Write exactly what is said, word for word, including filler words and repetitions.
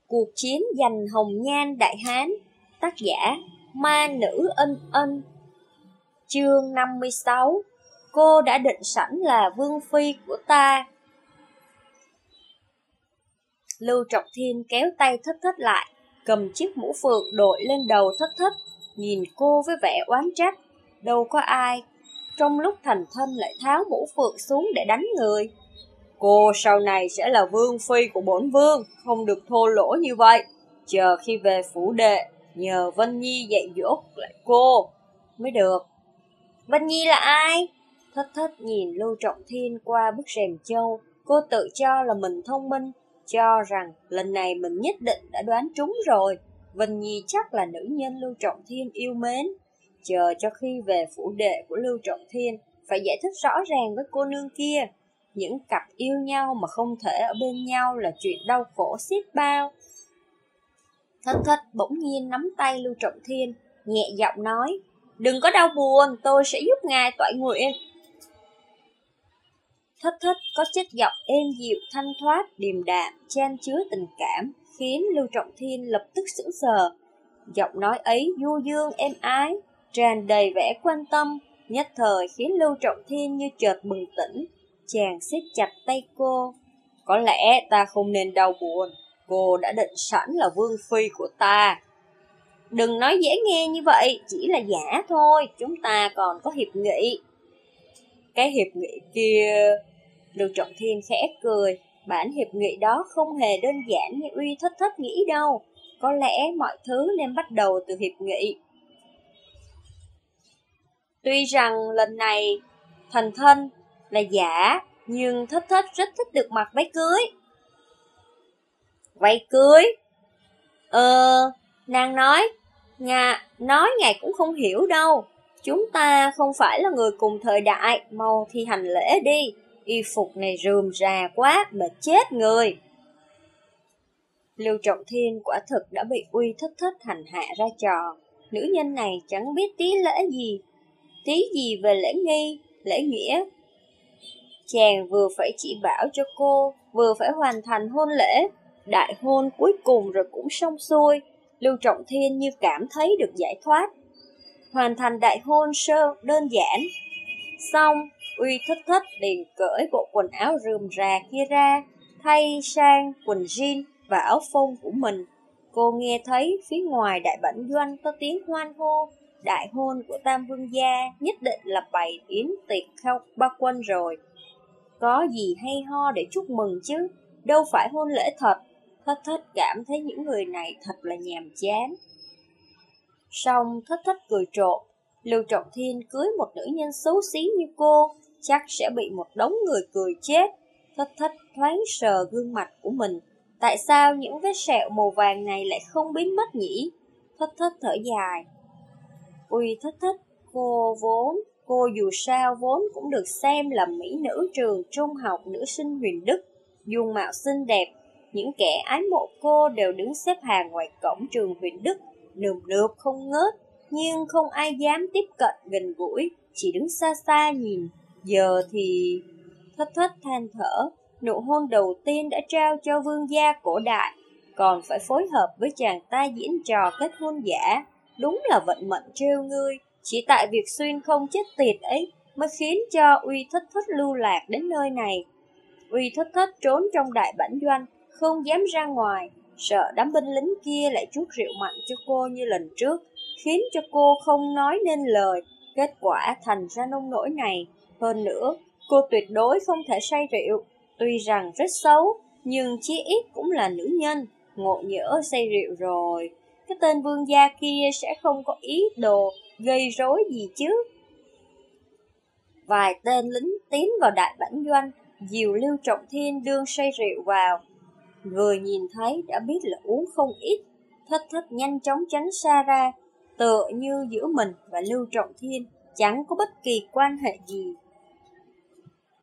Cuộc chiến giành hồng nhan Đại Hán. Tác giả Ma Nữ Ân Ân. Chương năm mươi sáu. Cô đã định sẵn là vương phi của ta. Lưu Trọng Thiên kéo tay Thất Thất lại, cầm chiếc mũ phượng đội lên đầu Thất Thất, nhìn cô với vẻ oán trách. Đâu có ai trong lúc thành thân lại tháo mũ phượng xuống để đánh người. Cô sau này sẽ là vương phi của bổn vương, không được thô lỗ như vậy. Chờ khi về phủ đệ, nhờ Vân Nhi dạy dỗ lại cô mới được. Vân Nhi là ai? Thất Thất nhìn Lưu Trọng Thiên qua bức rèm châu. Cô tự cho là mình thông minh, cho rằng lần này mình nhất định đã đoán trúng rồi. Vân Nhi chắc là nữ nhân Lưu Trọng Thiên yêu mến. Chờ cho khi về phủ đệ của Lưu Trọng Thiên, phải giải thích rõ ràng với cô nương kia. Những cặp yêu nhau mà không thể ở bên nhau là chuyện đau khổ xiết bao. Thất Thất bỗng nhiên nắm tay Lưu Trọng Thiên, nhẹ giọng nói: Đừng có đau buồn, tôi sẽ giúp ngài toại nguyện. Thất Thất có chất giọng êm dịu thanh thoát, điềm đạm, chan chứa tình cảm, khiến Lưu Trọng Thiên lập tức sững sờ. Giọng nói ấy du dương êm ái, tràn đầy vẻ quan tâm, nhất thời khiến Lưu Trọng Thiên như chợt bừng tỉnh. Chàng siết chặt tay cô. Có lẽ ta không nên đau buồn, cô đã định sẵn là vương phi của ta. Đừng nói dễ nghe như vậy, chỉ là giả thôi, chúng ta còn có hiệp nghị. Cái hiệp nghị kia... Lưu Trọng Thiên khẽ cười, bản hiệp nghị đó không hề đơn giản như Uy Thất Thất nghĩ đâu. Có lẽ mọi thứ nên bắt đầu từ hiệp nghị. Tuy rằng lần này thành thân là giả, nhưng Thất Thất rất thích được mặc váy cưới. Váy cưới? Ờ, nàng nói, ngà, nói ngài cũng không hiểu đâu. Chúng ta không phải là người cùng thời đại, mau thi hành lễ đi. Y phục này rườm rà quá, mệt chết người. Lưu Trọng Thiên quả thực đã bị Uy Thất Thất hành hạ ra trò. Nữ nhân này chẳng biết tí lễ gì, tí gì về lễ nghi, lễ nghĩa. Chàng vừa phải chỉ bảo cho cô, vừa phải hoàn thành hôn lễ. Đại hôn cuối cùng rồi cũng xong xuôi. Lưu Trọng Thiên như cảm thấy được giải thoát. Hoàn thành đại hôn sơ đơn giản. Xong, Uy Thất Thất liền cởi bộ quần áo rườm rà kia ra, thay sang quần jean và áo phông của mình. Cô nghe thấy phía ngoài đại bản doanh có tiếng hoan hô. Đại hôn của Tam Vương gia nhất định là bày yến tiệc khao ba quân rồi. Có gì hay ho để chúc mừng chứ, đâu phải hôn lễ thật. Thất Thất cảm thấy những người này thật là nhàm chán. Xong Thất Thất cười trộm. Lưu Trọng Thiên cưới một nữ nhân xấu xí như cô, chắc sẽ bị một đống người cười chết. Thất Thất thoáng sờ gương mặt của mình. Tại sao những vết sẹo màu vàng này lại không biến mất nhỉ? Thất Thất thở dài. Uy Thất Thất, cô vốn, cô dù sao vốn cũng được xem là mỹ nữ trường trung học nữ sinh Huyền Đức. Dung mạo xinh đẹp, những kẻ ái mộ cô đều đứng xếp hàng ngoài cổng trường Huyền Đức, nườm nượp không ngớt, nhưng không ai dám tiếp cận gần gũi, chỉ đứng xa xa nhìn. Giờ thì... Thất Thất than thở, nụ hôn đầu tiên đã trao cho vương gia cổ đại, còn phải phối hợp với chàng ta diễn trò kết hôn giả. Đúng là vận mệnh trêu ngươi, chỉ tại việc xuyên không chết tiệt ấy mới khiến cho Uy Thất Thất lưu lạc đến nơi này. Uy Thất Thất trốn trong đại bản doanh, không dám ra ngoài, sợ đám binh lính kia lại trút rượu mạnh cho cô như lần trước, khiến cho cô không nói nên lời, kết quả thành ra nông nỗi này. Hơn nữa, cô tuyệt đối không thể say rượu, tuy rằng rất xấu, nhưng chí ít cũng là nữ nhân, ngộ nhỡ say rượu rồi. Cái tên vương gia kia sẽ không có ý đồ gây rối gì chứ. Vài tên lính tiến vào đại bản doanh, dìu Lưu Trọng Thiên đương say rượu vào. Vừa nhìn thấy đã biết là uống không ít. Thất Thất nhanh chóng tránh xa ra, tựa như giữa mình và Lưu Trọng Thiên chẳng có bất kỳ quan hệ gì.